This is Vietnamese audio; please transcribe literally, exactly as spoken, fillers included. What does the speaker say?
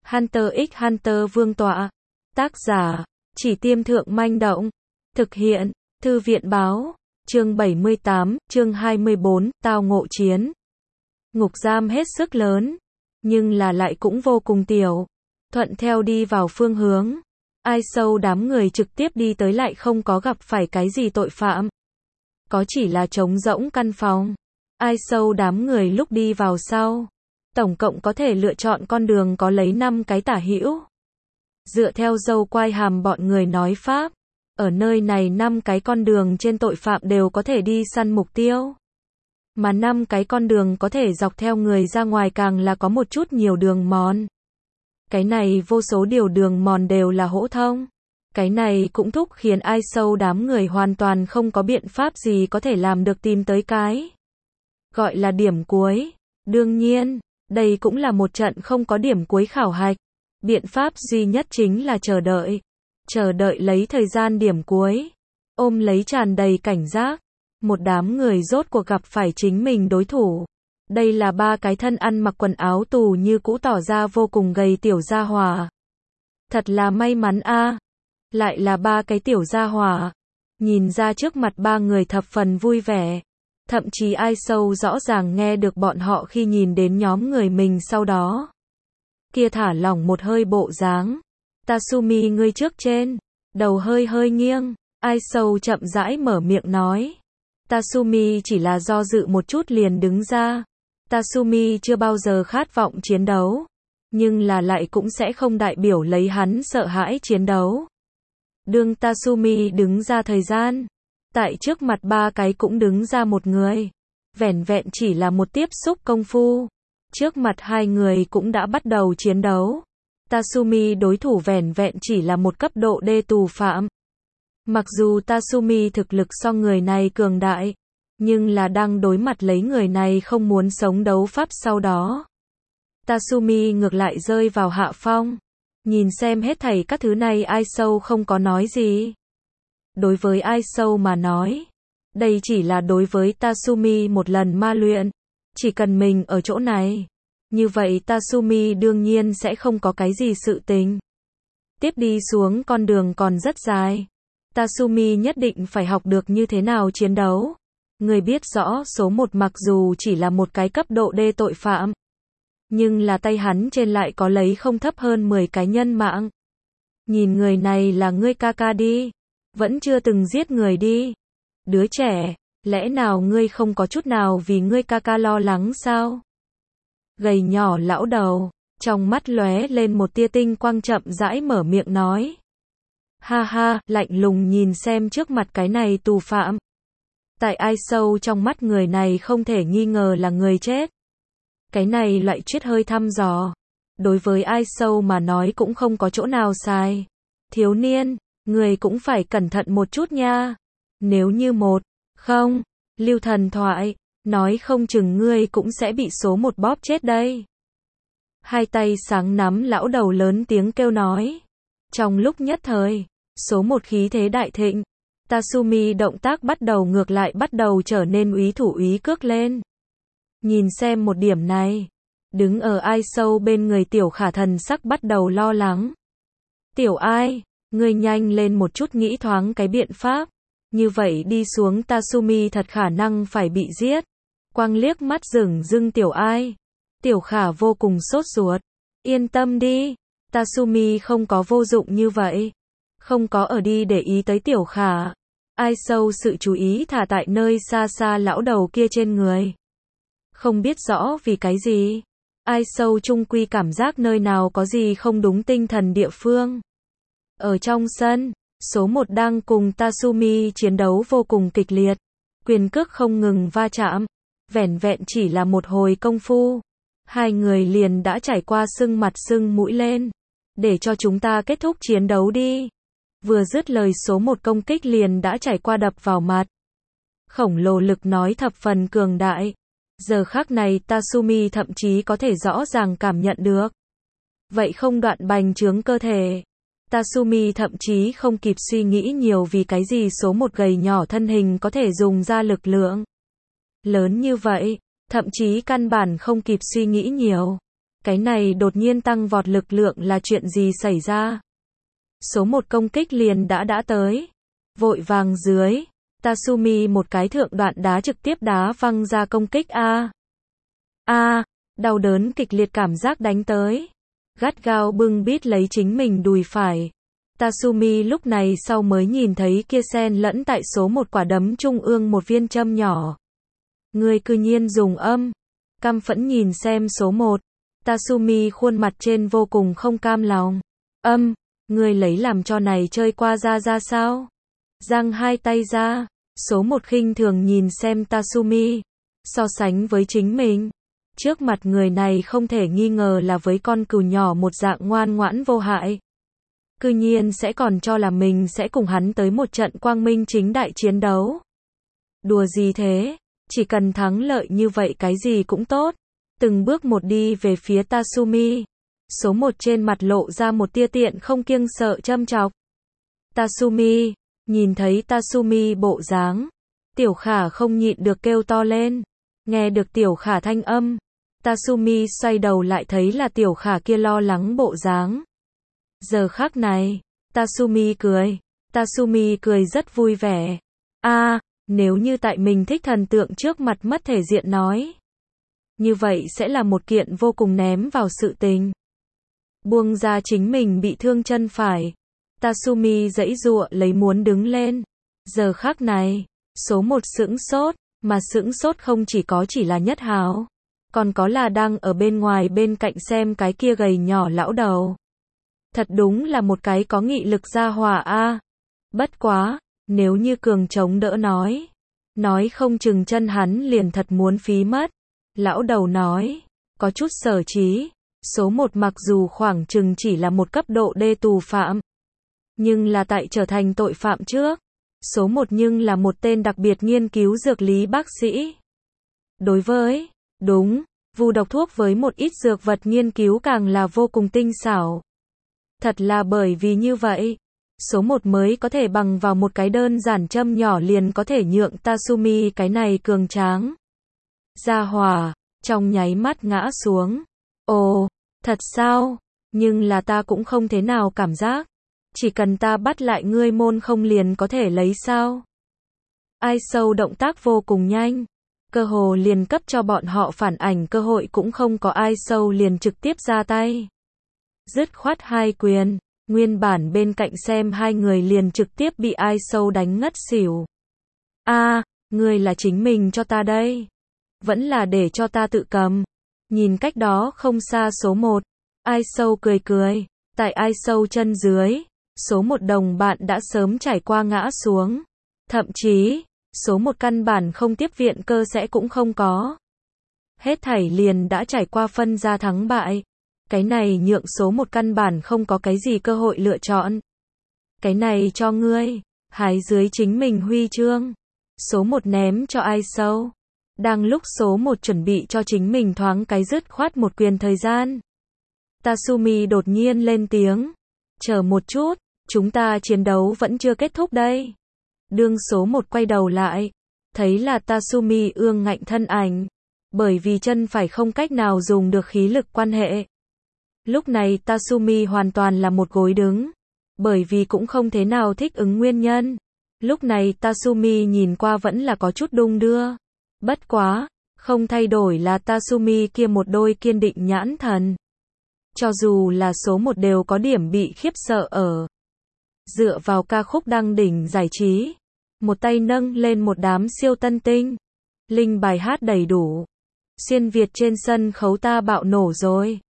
Hunter x Hunter Vương tọa. Tác giả, Chỉ Tiêm Thượng Manh Động. Thực hiện, Thư viện Báo. Chương bảy mươi tám, chương hai mươi bốn, tao ngộ chiến. Ngục giam hết sức lớn, nhưng là lại cũng vô cùng tiểu. Thuận theo đi vào phương hướng. Ai sâu đám người trực tiếp đi tới lại không có gặp phải cái gì tội phạm. Có chỉ là trống rỗng căn phòng. Ai sâu đám người lúc đi vào sau. Tổng cộng có thể lựa chọn con đường có lấy năm cái tả hữu. Dựa theo dâu quai hàm bọn người nói pháp. Ở nơi này năm cái con đường trên tội phạm đều có thể đi săn mục tiêu. Mà năm cái con đường có thể dọc theo người ra ngoài càng là có một chút nhiều đường mòn. Cái này vô số điều đường mòn đều là hỗ thông. Cái này cũng thúc khiến ai sâu đám người hoàn toàn không có biện pháp gì có thể làm được tìm tới cái. Gọi là điểm cuối. Đương nhiên, đây cũng là một trận không có điểm cuối khảo hạch. Biện pháp duy nhất chính là chờ đợi. Chờ đợi lấy thời gian điểm cuối. Ôm lấy tràn đầy cảnh giác. Một đám người rốt cuộc gặp phải chính mình đối thủ. Đây là ba cái thân ăn mặc quần áo tù như cũ tỏ ra vô cùng gầy tiểu gia hỏa. Thật là may mắn a. Lại là ba cái tiểu gia hỏa. Nhìn ra trước mặt ba người thập phần vui vẻ. Thậm chí ai sâu rõ ràng nghe được bọn họ khi nhìn đến nhóm người mình sau đó. Kia thả lỏng một hơi bộ dáng. Tatsumi ngươi trước trên. Đầu hơi hơi nghiêng. Ai sâu chậm rãi mở miệng nói. Tatsumi chỉ là do dự một chút liền đứng ra. Tatsumi chưa bao giờ khát vọng chiến đấu. Nhưng là lại cũng sẽ không đại biểu lấy hắn sợ hãi chiến đấu. Đương Tatsumi đứng ra thời gian. Tại trước mặt ba cái cũng đứng ra một người. Vẻn vẹn chỉ là một tiếp xúc công phu. Trước mặt hai người cũng đã bắt đầu chiến đấu. Tatsumi đối thủ vẻn vẹn chỉ là một cấp độ D tù phạm. Mặc dù Tatsumi thực lực so người này cường đại. Nhưng là đang đối mặt lấy người này không muốn sống đấu pháp sau đó. Tatsumi ngược lại rơi vào hạ phong. Nhìn xem hết thảy các thứ này ai sâu không có nói gì. Đối với ai sâu mà nói. Đây chỉ là đối với Tatsumi một lần ma luyện. Chỉ cần mình ở chỗ này. Như vậy Tatsumi đương nhiên sẽ không có cái gì sự tình. Tiếp đi xuống con đường còn rất dài. Tatsumi nhất định phải học được như thế nào chiến đấu. Người biết rõ số một mặc dù chỉ là một cái cấp độ D tội phạm. Nhưng là tay hắn trên lại có lấy không thấp hơn mười cái nhân mạng. Nhìn người này là ngươi ca ca đi. Vẫn chưa từng giết người đi. Đứa trẻ, lẽ nào ngươi không có chút nào vì ngươi ca ca lo lắng sao? Gầy nhỏ lão đầu, trong mắt lóe lên một tia tinh quang chậm rãi mở miệng nói. Ha ha, lạnh lùng nhìn xem trước mặt cái này tù phạm. Tại ai sâu trong mắt người này không thể nghi ngờ là người chết. Cái này loại triết hơi thăm dò. Đối với ai sâu mà nói cũng không có chỗ nào sai. Thiếu niên, người cũng phải cẩn thận một chút nha. Nếu như một, không, lưu thần thoại, nói không chừng ngươi cũng sẽ bị số một bóp chết đây. Hai tay sáng nắm lão đầu lớn tiếng kêu nói. Trong lúc nhất thời, số một khí thế đại thịnh. Tatsumi động tác bắt đầu ngược lại bắt đầu trở nên úy thủ úy cước lên. Nhìn xem một điểm này. Đứng ở ai sâu bên người tiểu khả thần sắc bắt đầu lo lắng. Tiểu ai, ngươi nhanh lên một chút nghĩ thoáng cái biện pháp. Như vậy đi xuống Tatsumi thật khả năng phải bị giết. Quang liếc mắt rừng rưng tiểu ai. Tiểu khả vô cùng sốt ruột. Yên tâm đi. Tatsumi không có vô dụng như vậy. Không có ở đi để ý tới tiểu khả. Ai sâu sự chú ý thả tại nơi xa xa lão đầu kia trên người. Không biết rõ vì cái gì. Ai sâu chung quy cảm giác nơi nào có gì không đúng tinh thần địa phương. Ở trong sân, số một đang cùng Tatsumi chiến đấu vô cùng kịch liệt. Quyền cước không ngừng va chạm. Vẻn vẹn chỉ là một hồi công phu. Hai người liền đã trải qua sưng mặt sưng mũi lên. Để cho chúng ta kết thúc chiến đấu đi. Vừa dứt lời số một công kích liền đã trải qua đập vào mặt. Khổng lồ lực nói thập phần cường đại. Giờ khắc này Tatsumi thậm chí có thể rõ ràng cảm nhận được. Vậy không đoạn bành trướng cơ thể. Tatsumi thậm chí không kịp suy nghĩ nhiều vì cái gì số một gầy nhỏ thân hình có thể dùng ra lực lượng lớn như vậy. Thậm chí căn bản không kịp suy nghĩ nhiều. Cái này đột nhiên tăng vọt lực lượng là chuyện gì xảy ra? Số một công kích liền đã đã tới. Vội vàng dưới. Tatsumi một cái thượng đoạn đá trực tiếp đá văng ra công kích A. A, đau đớn kịch liệt cảm giác đánh tới. Gắt gao bưng bít lấy chính mình đùi phải. Tatsumi lúc này sau mới nhìn thấy kia xen lẫn tại số một quả đấm trung ương một viên châm nhỏ. Người cư nhiên dùng âm. Căm phẫn nhìn xem số một. Tatsumi khuôn mặt trên vô cùng không cam lòng. Âm, người lấy làm cho này chơi qua ra ra sao? Giang hai tay ra. Số một khinh thường nhìn xem Tatsumi. So sánh với chính mình. Trước mặt người này không thể nghi ngờ là với con cừu nhỏ một dạng ngoan ngoãn vô hại. Cư nhiên sẽ còn cho là mình sẽ cùng hắn tới một trận quang minh chính đại chiến đấu. Đùa gì thế? Chỉ cần thắng lợi như vậy cái gì cũng tốt. Từng bước một đi về phía Tatsumi. Số một trên mặt lộ ra một tia tiện không kiêng sợ châm chọc. Tatsumi, nhìn thấy Tatsumi bộ dáng. Tiểu Khả không nhịn được kêu to lên. Nghe được Tiểu Khả thanh âm. Tatsumi xoay đầu lại thấy là Tiểu Khả kia lo lắng bộ dáng. Giờ khắc này, Tatsumi cười. Tatsumi cười rất vui vẻ. A, à, nếu như tại mình thích thần tượng trước mặt mất thể diện nói. Như vậy sẽ là một kiện vô cùng ném vào sự tình. Buông ra chính mình bị thương chân phải. Tatsumi giãy giụa lấy muốn đứng lên. Giờ khắc này, số một sững sốt, mà sững sốt không chỉ có chỉ là Nhất Hào. Còn có là đang ở bên ngoài bên cạnh xem cái kia gầy nhỏ lão đầu. Thật đúng là một cái có nghị lực gia hỏa a. Bất quá, nếu như cường chống đỡ nói. Nói không chừng chân hắn liền thật muốn phí mất. Lão đầu nói, có chút sở trí. Số một mặc dù khoảng chừng chỉ là một cấp độ đê tù phạm. Nhưng là tại trở thành tội phạm trước. Số một nhưng là một tên đặc biệt nghiên cứu dược lý bác sĩ. Đối với, đúng, vu độc thuốc với một ít dược vật nghiên cứu càng là vô cùng tinh xảo. Thật là bởi vì như vậy, số một mới có thể bằng vào một cái đơn giản châm nhỏ liền có thể nhượng Tatsumi cái này cường tráng. Gia hỏa, trong nháy mắt ngã xuống. Ồ, thật sao? Nhưng là ta cũng không thế nào cảm giác. Chỉ cần ta bắt lại ngươi môn không liền có thể lấy sao? Ai sâu động tác vô cùng nhanh. Cơ hồ liền cấp cho bọn họ phản ảnh cơ hội cũng không có ai sâu liền trực tiếp ra tay. Dứt khoát hai quyền, nguyên bản bên cạnh xem hai người liền trực tiếp bị ai sâu đánh ngất xỉu. A, à, ngươi là chính mình cho ta đây. Vẫn là để cho ta tự cầm. Nhìn cách đó không xa số một. Ai sâu cười cười. Tại ai sâu chân dưới. Số một đồng bạn đã sớm trải qua ngã xuống. Thậm chí, số một căn bản không tiếp viện cơ sẽ cũng không có. Hết thảy liền đã trải qua phân ra thắng bại. Cái này nhượng số một căn bản không có cái gì cơ hội lựa chọn. Cái này cho ngươi. Hái dưới chính mình huy chương. Số một ném cho ai sâu. Đang lúc số một chuẩn bị cho chính mình thoáng cái dứt khoát một quyền thời gian. Tatsumi đột nhiên lên tiếng. Chờ một chút, chúng ta chiến đấu vẫn chưa kết thúc đây. Đương số một quay đầu lại. Thấy là Tatsumi ương ngạnh thân ảnh. Bởi vì chân phải không cách nào dùng được khí lực quan hệ. Lúc này Tatsumi hoàn toàn là một gối đứng. Bởi vì cũng không thế nào thích ứng nguyên nhân. Lúc này Tatsumi nhìn qua vẫn là có chút đung đưa. Bất quá, không thay đổi là Tatsumi kia một đôi kiên định nhãn thần. Cho dù là số một đều có điểm bị khiếp sợ ở. Dựa vào ca khúc đăng đỉnh giải trí. Một tay nâng lên một đám siêu tân tinh. Linh bài hát đầy đủ. Xuyên Việt trên sân khấu ta bạo nổ rồi.